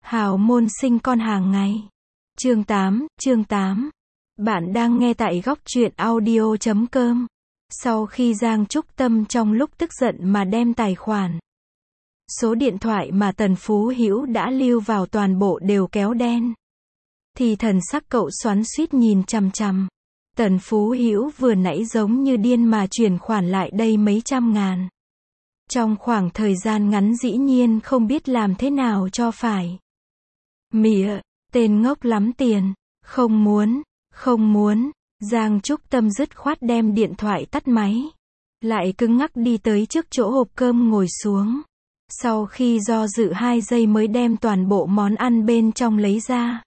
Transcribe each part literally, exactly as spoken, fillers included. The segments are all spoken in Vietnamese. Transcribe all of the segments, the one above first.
Hào môn sinh con hàng ngày. Chương tám, chương tám. Bạn đang nghe tại góc truyện audio chấm com. Sau khi Giang Trúc Tâm trong lúc tức giận mà đem tài khoản, số điện thoại mà Tần Phú Hữu đã lưu vào toàn bộ đều kéo đen, thì thần sắc cậu xoắn xuýt nhìn chằm chằm. Tần Phú Hữu vừa nãy giống như điên mà chuyển khoản lại đây mấy trăm ngàn. Trong khoảng thời gian ngắn dĩ nhiên không biết làm thế nào cho phải. Mịa, tên ngốc lắm tiền, không muốn, không muốn. Giang Trúc Tâm dứt khoát đem điện thoại tắt máy, lại cứng ngắc đi tới trước chỗ hộp cơm ngồi xuống. Sau khi do dự hai giây mới đem toàn bộ món ăn bên trong lấy ra.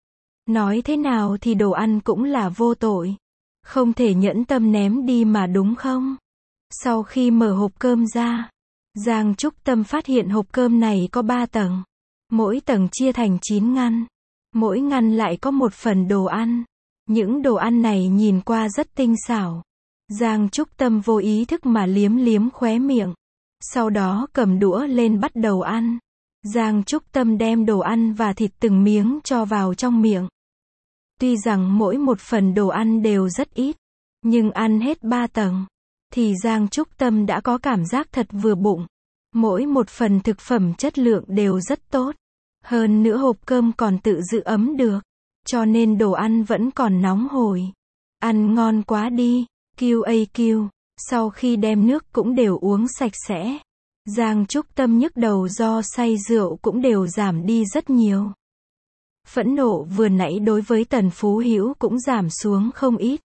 Nói thế nào thì đồ ăn cũng là vô tội, không thể nhẫn tâm ném đi mà đúng không? Sau khi mở hộp cơm ra, Giang Trúc Tâm phát hiện hộp cơm này có ba tầng. Mỗi tầng chia thành chín ngăn. Mỗi ngăn lại có một phần đồ ăn. Những đồ ăn này nhìn qua rất tinh xảo. Giang Trúc Tâm vô ý thức mà liếm liếm khóe miệng. Sau đó cầm đũa lên bắt đầu ăn. Giang Trúc Tâm đem đồ ăn và thịt từng miếng cho vào trong miệng. Tuy rằng mỗi một phần đồ ăn đều rất ít, nhưng ăn hết ba tầng, thì Giang Trúc Tâm đã có cảm giác thật vừa bụng. Mỗi một phần thực phẩm chất lượng đều rất tốt. Hơn nữa hộp cơm còn tự giữ ấm được, cho nên đồ ăn vẫn còn nóng hổi. Ăn ngon quá đi, kiu a kiu. Sau khi đem nước cũng đều uống sạch sẽ, Giang Trúc Tâm nhức đầu do say rượu cũng đều giảm đi rất nhiều. Phẫn nộ vừa nãy đối với Tần Phú Hữu cũng giảm xuống không ít.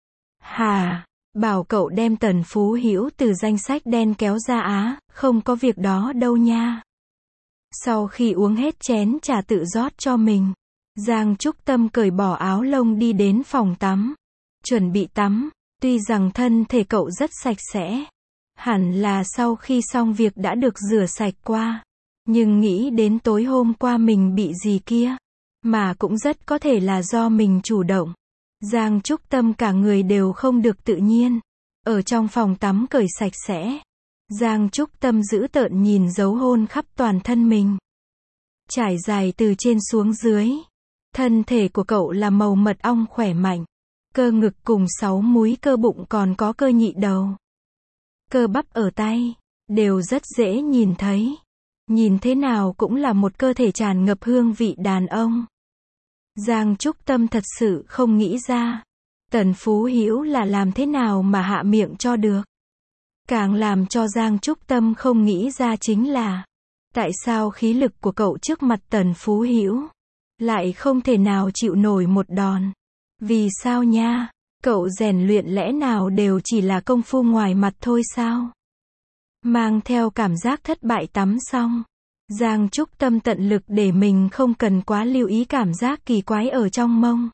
Hà, bảo cậu đem Tần Phú Hữu từ danh sách đen kéo ra á, không có việc đó đâu nha. Sau khi uống hết chén trà tự rót cho mình, Giang Trúc Tâm cởi bỏ áo lông đi đến phòng tắm, chuẩn bị tắm. Tuy rằng thân thể cậu rất sạch sẽ, hẳn là sau khi xong việc đã được rửa sạch qua, nhưng nghĩ đến tối hôm qua mình bị gì kia, mà cũng rất có thể là do mình chủ động. Giang Trúc Tâm cả người đều không được tự nhiên. Ở trong phòng tắm cởi sạch sẽ, Giang Trúc Tâm dữ tợn nhìn dấu hôn khắp toàn thân mình, trải dài từ trên xuống dưới. Thân thể của cậu là màu mật ong khỏe mạnh, cơ ngực cùng sáu múi cơ bụng còn có cơ nhị đầu, cơ bắp ở tay, đều rất dễ nhìn thấy. Nhìn thế nào cũng là một cơ thể tràn ngập hương vị đàn ông. Giang Trúc Tâm thật sự không nghĩ ra, Tần Phú Hữu là làm thế nào mà hạ miệng cho được. Càng làm cho Giang Trúc Tâm không nghĩ ra chính là, tại sao khí lực của cậu trước mặt Tần Phú Hữu lại không thể nào chịu nổi một đòn. Vì sao nha? Cậu rèn luyện lẽ nào đều chỉ là công phu ngoài mặt thôi sao? Mang theo cảm giác thất bại tắm xong, Giang Trúc Tâm tận lực để mình không cần quá lưu ý cảm giác kỳ quái ở trong mông.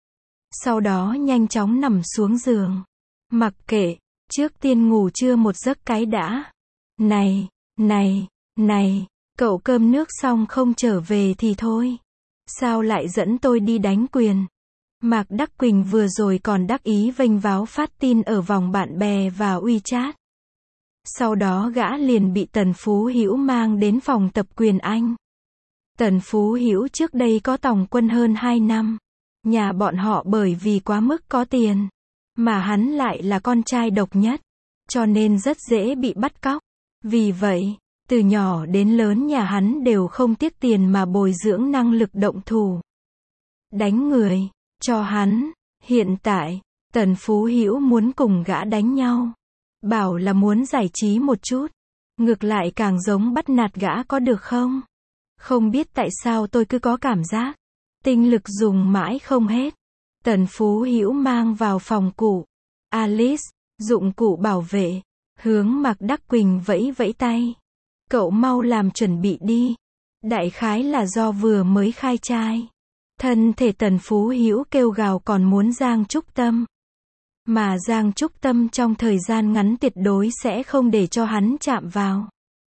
Sau đó nhanh chóng nằm xuống giường. Mặc kệ, trước tiên ngủ trưa một giấc cái đã. Này, này, này, cậu cơm nước xong không trở về thì thôi. Sao lại dẫn tôi đi đánh quyền? Mạc Đắc Quỳnh vừa rồi còn đắc ý vênh váo phát tin ở vòng bạn bè và WeChat. Sau đó gã liền bị Tần Phú Hữu mang đến phòng tập quyền Anh. Tần Phú Hữu trước đây có tòng quân hơn hai năm. Nhà bọn họ bởi vì quá mức có tiền, mà hắn lại là con trai độc nhất, cho nên rất dễ bị bắt cóc. Vì vậy, từ nhỏ đến lớn nhà hắn đều không tiếc tiền mà bồi dưỡng năng lực động thủ, đánh người cho hắn. Hiện tại, Tần Phú Hữu muốn cùng gã đánh nhau, bảo là muốn giải trí một chút, ngược lại càng giống bắt nạt gã có được không? Không biết tại sao tôi cứ có cảm giác tinh lực dùng mãi không hết. Tần Phú Hữu mang vào phòng cụ Alice, dụng cụ bảo vệ, hướng Mạc Đắc Quỳnh vẫy vẫy tay. Cậu mau làm chuẩn bị đi. Đại khái là do vừa mới khai trai. Thân thể Tần Phú Hữu kêu gào còn muốn Giang Trúc Tâm. Mà Giang Trúc Tâm trong thời gian ngắn tuyệt đối sẽ không để cho hắn chạm vào.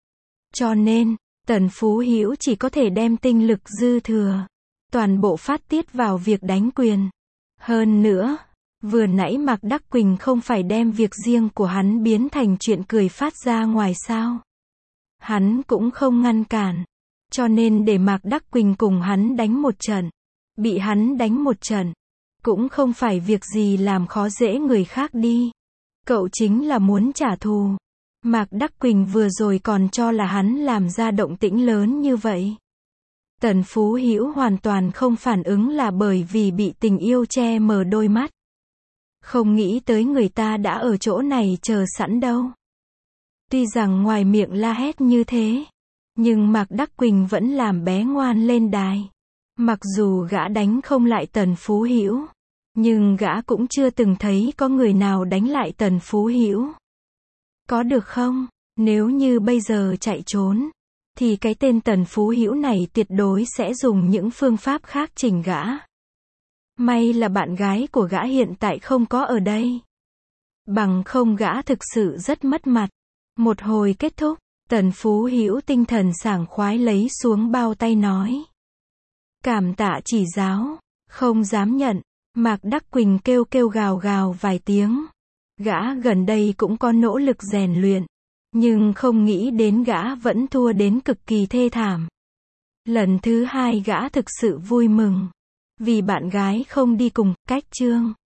Cho nên, Tần Phú Hữu chỉ có thể đem tinh lực dư thừa, toàn bộ phát tiết vào việc đánh quyền. Hơn nữa, vừa nãy Mạc Đắc Quỳnh không phải đem việc riêng của hắn biến thành chuyện cười phát ra ngoài sao? Hắn cũng không ngăn cản. cho nên để Mạc Đắc Quỳnh cùng hắn đánh một trận. Bị hắn đánh một trận, cũng không phải việc gì làm khó dễ người khác đi. Cậu chính là muốn trả thù. Mạc Đắc Quỳnh vừa rồi còn cho là hắn làm ra động tĩnh lớn như vậy. Tần Phú Hữu hoàn toàn không phản ứng là bởi vì bị tình yêu che mờ đôi mắt. Không nghĩ tới người ta đã ở chỗ này chờ sẵn đâu. Tuy rằng ngoài miệng la hét như thế, nhưng Mạc Đắc Quỳnh vẫn làm bé ngoan lên đài. Mặc dù gã đánh không lại Tần Phú Hữu, nhưng gã cũng chưa từng thấy có người nào đánh lại Tần Phú Hữu. Có được không? Nếu như bây giờ chạy trốn, thì cái tên Tần Phú Hữu này tuyệt đối sẽ dùng những phương pháp khác chỉnh gã. May là bạn gái của gã hiện tại không có ở đây. Bằng không gã thực sự rất mất mặt. Một hồi kết thúc, Tần Phú Hữu tinh thần sảng khoái lấy xuống bao tay nói. Cảm tạ chỉ giáo, không dám nhận. Mạc Đắc Quỳnh kêu kêu gào gào vài tiếng. Gã gần đây cũng có nỗ lực rèn luyện, nhưng không nghĩ đến gã vẫn thua đến cực kỳ thê thảm. Lần thứ hai gã thực sự vui mừng, vì bạn gái không đi cùng, cách chương.